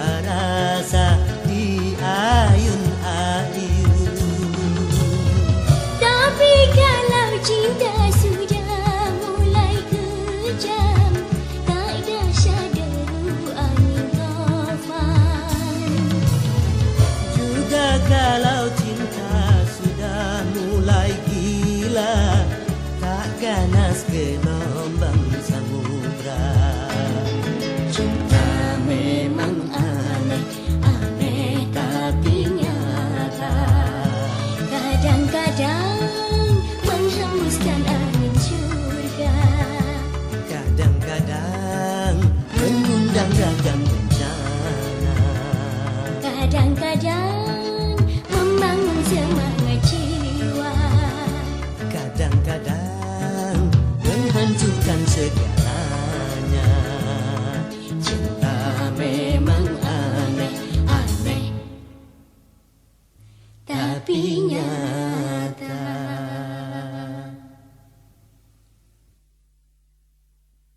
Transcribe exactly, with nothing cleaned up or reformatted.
rasa di ayun-ayun. Tapi kalau cinta sudah mulai kejam, tak dahsyat deru angin taufan. Juga kalau cinta sudah mulai gila, tak ganas gelombang samudra. Cinta memang aneh, aneh tapi nyata. Kadang-kadang menghembuskan angin surga, Kadang-kadang mengundang ragam bencana. kadang-kadang membangun semangat jiwa, Kadang-kadang menghancurkan segalanya. Cinta memang aneh, aneh tapi nyata.